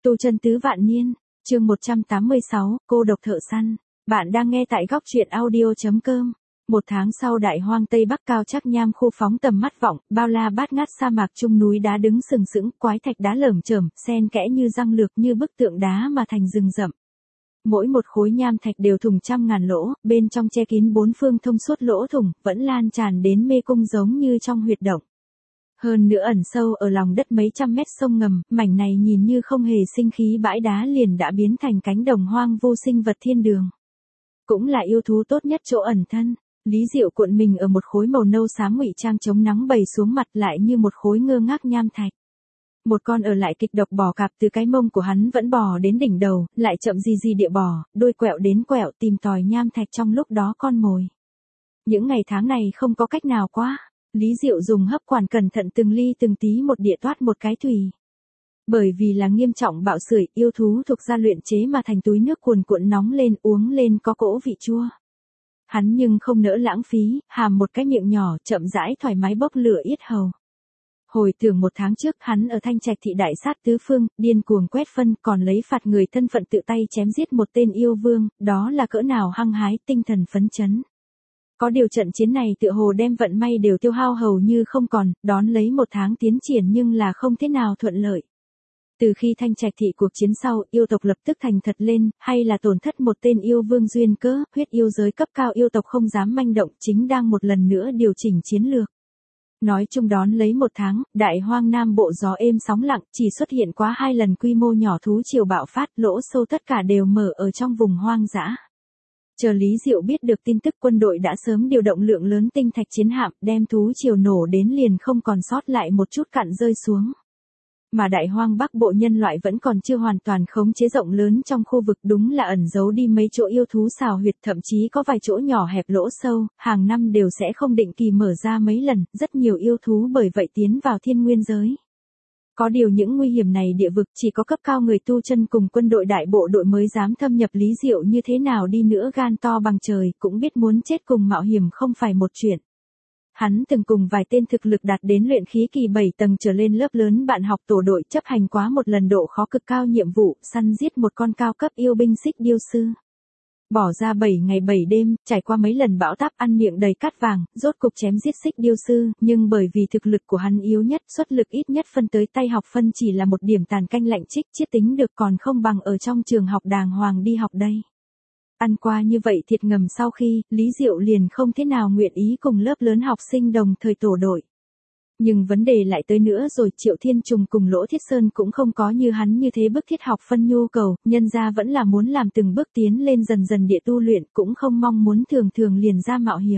Tu chân tứ vạn niên, chương 186, cô độc thợ săn. Bạn đang nghe tại góc truyện audio.com. Một tháng sau đại hoang Tây Bắc cao chắc nham khu phóng tầm mắt vọng, bao la bát ngát sa mạc trung núi đá đứng sừng sững, quái thạch đá lởm chởm, xen kẽ như răng lược như bức tượng đá mà thành rừng rậm. Mỗi một khối nham thạch đều thủng trăm ngàn lỗ, bên trong che kín bốn phương thông suốt lỗ thủng, vẫn lan tràn đến mê cung giống như trong huyệt động. Hơn nữa ẩn sâu ở lòng đất mấy trăm mét sông ngầm, mảnh này nhìn như không hề sinh khí bãi đá liền đã biến thành cánh đồng hoang vu sinh vật thiên đường. Cũng là yêu thú tốt nhất chỗ ẩn thân. Lý Diệu cuộn mình ở một khối màu nâu xám ngụy trang chống nắng bày xuống mặt lại như một khối ngơ ngác nham thạch. Một con ở lại kịch độc bò cạp từ cái mông của hắn vẫn bò đến đỉnh đầu, lại chậm gì địa bò, đôi quẹo đến quẹo tìm tòi nham thạch trong lúc đó con mồi. Những ngày tháng này không có cách nào quá. Lý Diệu dùng hấp quản cẩn thận từng ly từng tí một địa toát một cái thủy. Bởi vì là nghiêm trọng bạo sưởi, yêu thú thuộc gia luyện chế mà thành túi nước cuồn cuộn nóng lên uống lên có cỗ vị chua. Hắn nhưng không nỡ lãng phí, hàm một cái miệng nhỏ chậm rãi thoải mái bốc lửa yết hầu. Hồi tưởng một tháng trước hắn ở Thanh Trạch thị đại sát tứ phương, điên cuồng quét phân còn lấy phạt người thân phận tự tay chém giết một tên yêu vương, đó là cỡ nào hăng hái tinh thần phấn chấn. Có điều trận chiến này tựa hồ đem vận may đều tiêu hao hầu như không còn, đón lấy một tháng tiến triển nhưng là không thế nào thuận lợi. Từ khi Thanh Trạch thị cuộc chiến sau, yêu tộc lập tức thành thật lên, hay là tổn thất một tên yêu vương duyên cớ, huyết yêu giới cấp cao yêu tộc không dám manh động, chính đang một lần nữa điều chỉnh chiến lược. Nói chung đón lấy một tháng, đại hoang nam bộ gió êm sóng lặng, chỉ xuất hiện quá 2 lần quy mô nhỏ thú triều bạo phát, lỗ sâu tất cả đều mở ở trong vùng hoang dã. Chờ Lý Diệu biết được tin tức quân đội đã sớm điều động lượng lớn tinh thạch chiến hạm, đem thú triều nổ đến liền không còn sót lại một chút cặn rơi xuống. Mà đại hoang bắc bộ nhân loại vẫn còn chưa hoàn toàn khống chế rộng lớn trong khu vực, đúng là ẩn giấu đi mấy chỗ yêu thú xào huyệt, thậm chí có vài chỗ nhỏ hẹp lỗ sâu, hàng năm đều sẽ không định kỳ mở ra mấy lần, rất nhiều yêu thú bởi vậy tiến vào thiên nguyên giới. Có điều những nguy hiểm này địa vực chỉ có cấp cao người tu chân cùng quân đội đại bộ đội mới dám thâm nhập. Lý Diệu như thế nào đi nữa gan to bằng trời cũng biết muốn chết cùng mạo hiểm không phải một chuyện. Hắn từng cùng vài tên thực lực đạt đến luyện khí kỳ 7 tầng trở lên lớp lớn bạn học tổ đội chấp hành quá một lần độ khó cực cao nhiệm vụ săn giết một con cao cấp yêu binh xích điêu sư. Bỏ ra 7 ngày 7 đêm, trải qua mấy lần bão táp ăn miệng đầy cát vàng, rốt cục chém giết xích điêu sư, nhưng bởi vì thực lực của hắn yếu nhất, xuất lực ít nhất phân tới tay học phân chỉ là một điểm tàn canh lạnh trích chiết tính được còn không bằng ở trong trường học đàng hoàng đi học đây. Ăn qua như vậy thiệt ngầm sau khi, Lý Diệu liền không thế nào nguyện ý cùng lớp lớn học sinh đồng thời tổ đội. Nhưng vấn đề lại tới nữa rồi, Triệu Thiên Trùng cùng Lỗ Thiết Sơn cũng không có như hắn như thế bức thiết học phân nhu cầu, nhân ra vẫn là muốn làm từng bước tiến lên dần dần địa tu luyện, cũng không mong muốn thường liền ra mạo hiểm.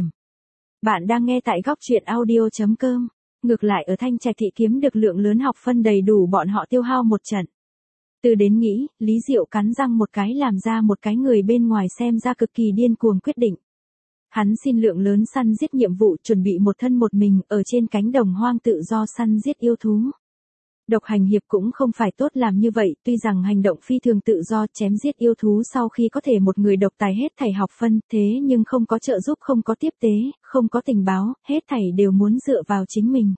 Bạn đang nghe tại góc truyện audio.com. Ngược lại ở Thanh Trạch thị kiếm được lượng lớn học phân đầy đủ bọn họ tiêu hao một trận. Từ đến nghĩ, Lý Diệu cắn răng một cái làm ra một cái người bên ngoài xem ra cực kỳ điên cuồng quyết định. Hắn xin lượng lớn săn giết nhiệm vụ, chuẩn bị một thân một mình ở trên cánh đồng hoang tự do săn giết yêu thú. Độc hành hiệp cũng không phải tốt làm như vậy, tuy rằng hành động phi thường tự do chém giết yêu thú sau khi có thể một người độc tài hết thảy học phân, thế nhưng không có trợ giúp, không có tiếp tế, không có tình báo, hết thảy đều muốn dựa vào chính mình.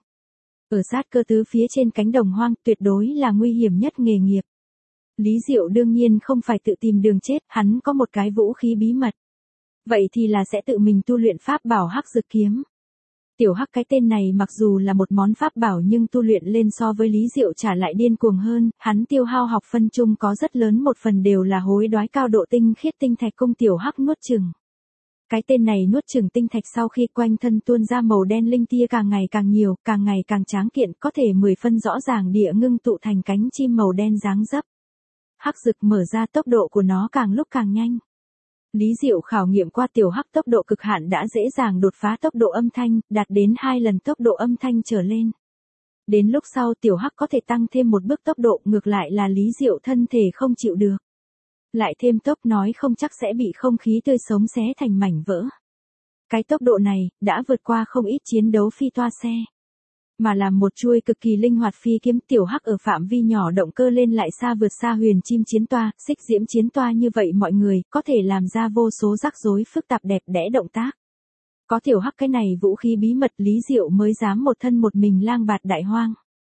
Ở sát cơ tứ phía trên cánh đồng hoang tuyệt đối là nguy hiểm nhất nghề nghiệp. Lý Diệu đương nhiên không phải tự tìm đường chết, hắn có một cái vũ khí bí mật. Vậy thì là sẽ tự mình tu luyện pháp bảo Hắc Dực Kiếm. Tiểu Hắc cái tên này mặc dù là một món pháp bảo nhưng tu luyện lên so với Lý Diệu trả lại điên cuồng hơn, hắn tiêu hao học phân chung có rất lớn một phần đều là hối đoái cao độ tinh khiết tinh thạch cung Tiểu Hắc nuốt chửng. Cái tên này nuốt chửng tinh thạch sau khi quanh thân tuôn ra màu đen linh tia càng ngày càng nhiều, càng ngày càng tráng kiện, có thể 10 phân rõ ràng địa ngưng tụ thành cánh chim màu đen dáng dấp. Hắc Dực mở ra tốc độ của nó càng lúc càng nhanh. Lý Diệu khảo nghiệm qua Tiểu Hắc tốc độ cực hạn đã dễ dàng đột phá tốc độ âm thanh, đạt đến 2 lần tốc độ âm thanh trở lên. Đến lúc sau Tiểu Hắc có thể tăng thêm một bước tốc độ, ngược lại là Lý Diệu thân thể không chịu được. Lại thêm tốc nói không chắc sẽ bị không khí tươi sống xé thành mảnh vỡ. Cái tốc độ này, đã vượt qua không ít chiến đấu phi toa xe. Mà làm một chuôi cực kỳ linh hoạt phi kiếm. Tiểu Hắc ở phạm vi nhỏ động cơ lên lại xa vượt xa huyền chim chiến toa, xích diễm chiến toa như vậy mọi người có thể làm ra vô số rắc rối phức tạp đẹp đẽ động tác. Có Tiểu Hắc cái này vũ khí bí mật Lý Diệu mới dám một thân một mình lang bạt đại hoang.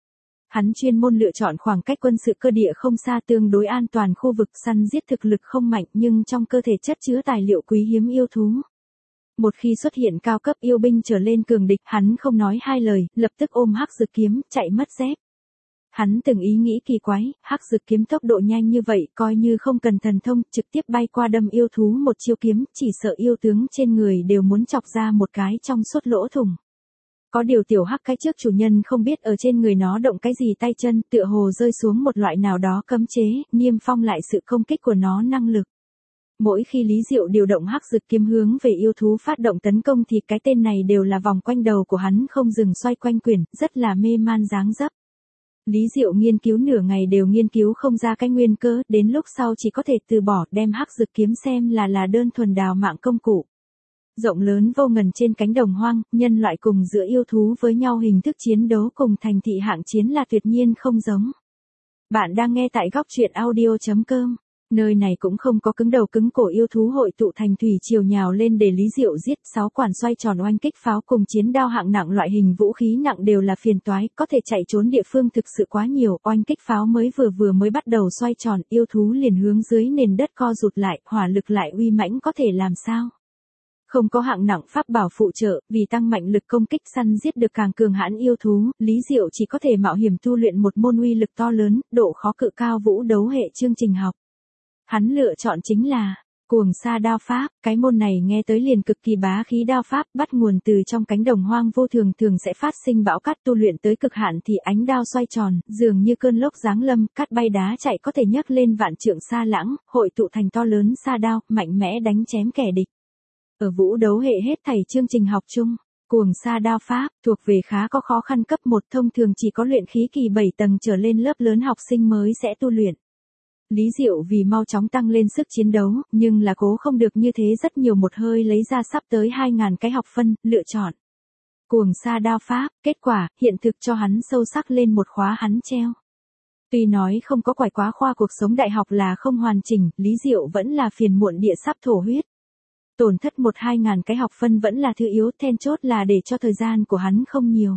Hắn chuyên môn lựa chọn khoảng cách quân sự cơ địa không xa tương đối an toàn khu vực săn giết thực lực không mạnh nhưng trong cơ thể chất chứa tài liệu quý hiếm yêu thú. Một khi xuất hiện cao cấp yêu binh trở lên cường địch, hắn không nói hai lời, lập tức ôm hắc dược kiếm, chạy mất dép. Hắn từng ý nghĩ kỳ quái, hắc dược kiếm tốc độ nhanh như vậy, coi như không cần thần thông, trực tiếp bay qua đâm yêu thú một chiêu kiếm, chỉ sợ yêu tướng trên người đều muốn chọc ra một cái trong suốt lỗ thủng. Có điều tiểu hắc cái trước chủ nhân không biết ở trên người nó động cái gì tay chân, tựa hồ rơi xuống một loại nào đó cấm chế, niêm phong lại sự công kích của nó năng lực. Mỗi khi Lý Diệu điều động hắc dược kiếm hướng về yêu thú phát động tấn công thì cái tên này đều là vòng quanh đầu của hắn không dừng xoay quanh quyển, rất là mê man dáng dấp. Lý Diệu nghiên cứu nửa ngày đều nghiên cứu không ra cái nguyên cớ, đến lúc sau chỉ có thể từ bỏ đem hắc dược kiếm xem là đơn thuần đào mạng công cụ. Rộng lớn vô ngần trên cánh đồng hoang, nhân loại cùng giữa yêu thú với nhau hình thức chiến đấu cùng thành thị hạng chiến là tuyệt nhiên không giống. Bạn đang nghe tại góc truyện audio.com. Nơi này cũng không có cứng đầu cứng cổ yêu thú hội tụ thành thủy triều nhào lên để Lý Diệu giết, 6 quản xoay tròn oanh kích pháo cùng chiến đao hạng nặng loại hình vũ khí nặng đều là phiền toái, có thể chạy trốn địa phương thực sự quá nhiều, oanh kích pháo mới mới bắt đầu xoay tròn, yêu thú liền hướng dưới nền đất co rụt lại, hỏa lực lại uy mãnh có thể làm sao? Không có hạng nặng pháp bảo phụ trợ, vì tăng mạnh lực công kích săn giết được càng cường hãn yêu thú, Lý Diệu chỉ có thể mạo hiểm tu luyện một môn uy lực to lớn, độ khó cự cao vũ đấu hệ chương trình học. Hắn lựa chọn chính là Cuồng Sa đao pháp, cái môn này nghe tới liền cực kỳ bá khí đao pháp, bắt nguồn từ trong cánh đồng hoang vô thường sẽ phát sinh bão cát, tu luyện tới cực hạn thì ánh đao xoay tròn, dường như cơn lốc giáng lâm, cát bay đá chạy có thể nhấc lên vạn trượng sa lãng, hội tụ thành to lớn sa đao, mạnh mẽ đánh chém kẻ địch. Ở vũ đấu hệ hết thảy chương trình học chung, Cuồng Sa đao pháp thuộc về khá có khó khăn cấp 1, thông thường chỉ có luyện khí kỳ 7 tầng trở lên lớp lớn học sinh mới sẽ tu luyện. Lý Diệu vì mau chóng tăng lên sức chiến đấu, nhưng là cố không được như thế rất nhiều một hơi lấy ra sắp tới 2.000 cái học phân, lựa chọn Cuồng Sa đao pháp, kết quả, hiện thực cho hắn sâu sắc lên một khóa hắn treo. Tuy nói không có quải quá khoa cuộc sống đại học là không hoàn chỉnh, Lý Diệu vẫn là phiền muộn địa sắp thổ huyết. Tổn thất 1-2 cái học phân vẫn là thứ yếu, then chốt là để cho thời gian của hắn không nhiều.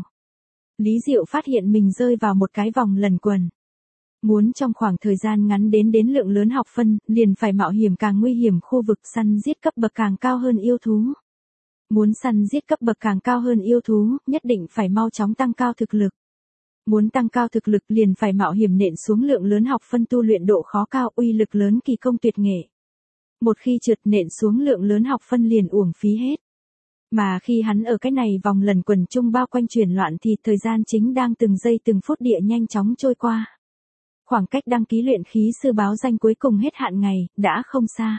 Lý Diệu phát hiện mình rơi vào một cái vòng lẩn quẩn. Muốn trong khoảng thời gian ngắn đến lượng lớn học phân, liền phải mạo hiểm càng nguy hiểm khu vực săn giết cấp bậc càng cao hơn yêu thú. Muốn săn giết cấp bậc càng cao hơn yêu thú, nhất định phải mau chóng tăng cao thực lực. Muốn tăng cao thực lực liền phải mạo hiểm nện xuống lượng lớn học phân tu luyện độ khó cao, uy lực lớn kỳ công tuyệt nghệ. Một khi trượt nện xuống lượng lớn học phân liền uổng phí hết. Mà khi hắn ở cái này vòng lần quần chung bao quanh chuyển loạn thì thời gian chính đang từng giây từng phút địa nhanh chóng trôi qua. Khoảng cách đăng ký luyện khí sư báo danh cuối cùng hết hạn ngày, đã không xa.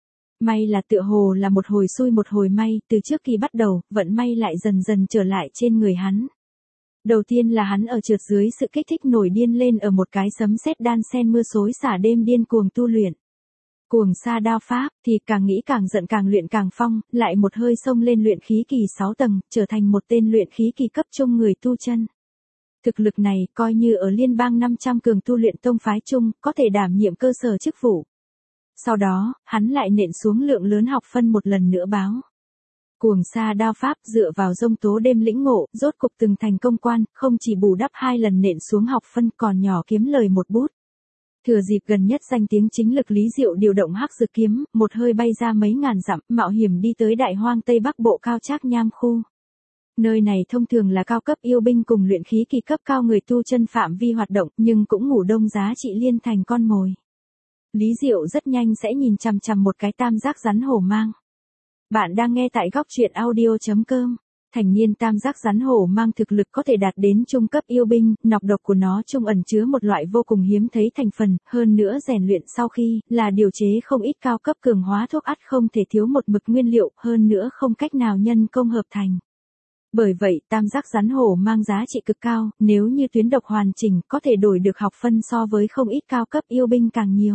May là tựa hồ là một hồi xui một hồi may, từ trước khi bắt đầu, vận may lại dần dần trở lại trên người hắn. Đầu tiên là hắn ở trượt dưới sự kích thích nổi điên lên ở một cái sấm sét đan sen mưa xối xả đêm điên cuồng tu luyện. Cuồng Sa đao pháp thì càng nghĩ càng giận càng luyện càng phong, lại một hơi xông lên luyện khí kỳ 6 tầng, trở thành một tên luyện khí kỳ cấp trung người tu chân. Thực lực này coi như ở liên bang 500 cường tu luyện tông phái chung, có thể đảm nhiệm cơ sở chức vụ. Sau đó, hắn lại nện xuống lượng lớn học phân một lần nữa báo. Cuồng Sa đao pháp dựa vào dông tố đêm lĩnh ngộ, rốt cục từng thành công quan, không chỉ bù đắp 2 lần nện xuống học phân còn nhỏ kiếm lời một bút. Thừa dịp gần nhất danh tiếng chính lực Lý Diệu điều động hắc dược kiếm, một hơi bay ra mấy ngàn dặm, mạo hiểm đi tới đại hoang Tây Bắc Bộ Cao Trác Nham khu. Nơi này thông thường là cao cấp yêu binh cùng luyện khí kỳ cấp cao người tu chân phạm vi hoạt động, nhưng cũng ngủ đông giá trị liên thành con mồi. Lý Diệu rất nhanh sẽ nhìn chằm chằm một cái tam giác rắn hổ mang. Bạn đang nghe tại góc truyện audio.com. Thành niên tam giác rắn hổ mang thực lực có thể đạt đến trung cấp yêu binh, nọc độc của nó trung ẩn chứa một loại vô cùng hiếm thấy thành phần, hơn nữa rèn luyện sau khi là điều chế không ít cao cấp cường hóa thuốc ắt không thể thiếu một mực nguyên liệu, hơn nữa không cách nào nhân công hợp thành. Bởi vậy, tam giác rắn hổ mang giá trị cực cao, nếu như tuyến độc hoàn chỉnh có thể đổi được học phân so với không ít cao cấp yêu binh càng nhiều.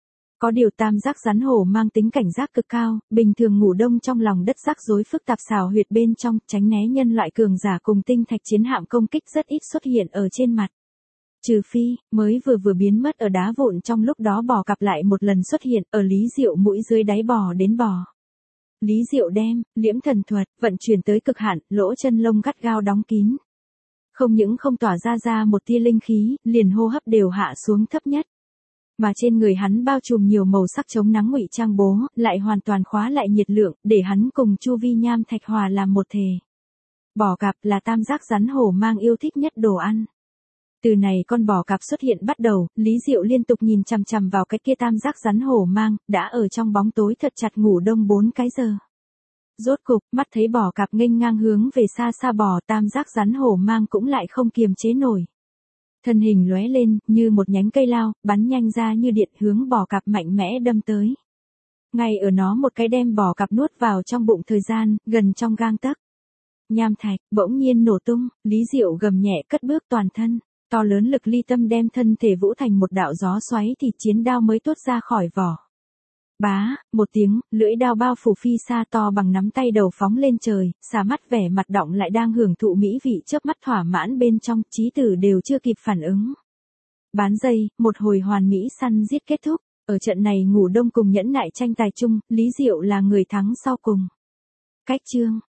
Có điều tam giác rắn hổ mang tính cảnh giác cực cao, bình thường ngủ đông trong lòng đất rắc rối phức tạp xào huyệt bên trong, tránh né nhân loại cường giả cùng tinh thạch chiến hạm công kích rất ít xuất hiện ở trên mặt. Trừ phi, mới vừa biến mất ở đá vụn trong lúc đó bò cặp lại một lần xuất hiện ở Lý Diệu mũi dưới đáy bò đến bò. Lý Diệu đem liễm thần thuật vận chuyển tới cực hạn, lỗ chân lông gắt gao đóng kín. Không những không tỏa ra một tia linh khí, liền hô hấp đều hạ xuống thấp nhất. Mà trên người hắn bao trùm nhiều màu sắc chống nắng ngụy trang bố, lại hoàn toàn khóa lại nhiệt lượng, để hắn cùng chu vi nham thạch hòa làm một thể. Bò cạp là tam giác rắn hổ mang yêu thích nhất đồ ăn. Từ này con bò cạp xuất hiện bắt đầu, Lý Diệu liên tục nhìn chằm chằm vào cái kia tam giác rắn hổ mang, đã ở trong bóng tối thật chặt ngủ đông 4 cái giờ. Rốt cục, mắt thấy bò cạp nghênh ngang hướng về xa xa bò, tam giác rắn hổ mang cũng lại không kiềm chế nổi. Thân hình lóe lên, như một nhánh cây lao, bắn nhanh ra như điện hướng bò cạp mạnh mẽ đâm tới. Ngay ở nó một cái đem bò cạp nuốt vào trong bụng thời gian, gần trong gang tấc. Nham thạch, bỗng nhiên nổ tung, Lý Diệu gầm nhẹ cất bước toàn thân. To lớn lực ly tâm đem thân thể vũ thành một đạo gió xoáy thì chiến đao mới tuốt ra khỏi vỏ. Bá, một tiếng, lưỡi đao bao phủ phi xa to bằng nắm tay đầu phóng lên trời, xà mắt vẻ mặt động lại đang hưởng thụ mỹ vị chớp mắt thỏa mãn bên trong, trí tử đều chưa kịp phản ứng. Bán dây, một hồi hoàn mỹ săn giết kết thúc, ở trận này ngủ đông cùng nhẫn nại tranh tài chung, Lý Diệu là người thắng sau cùng. Cách chương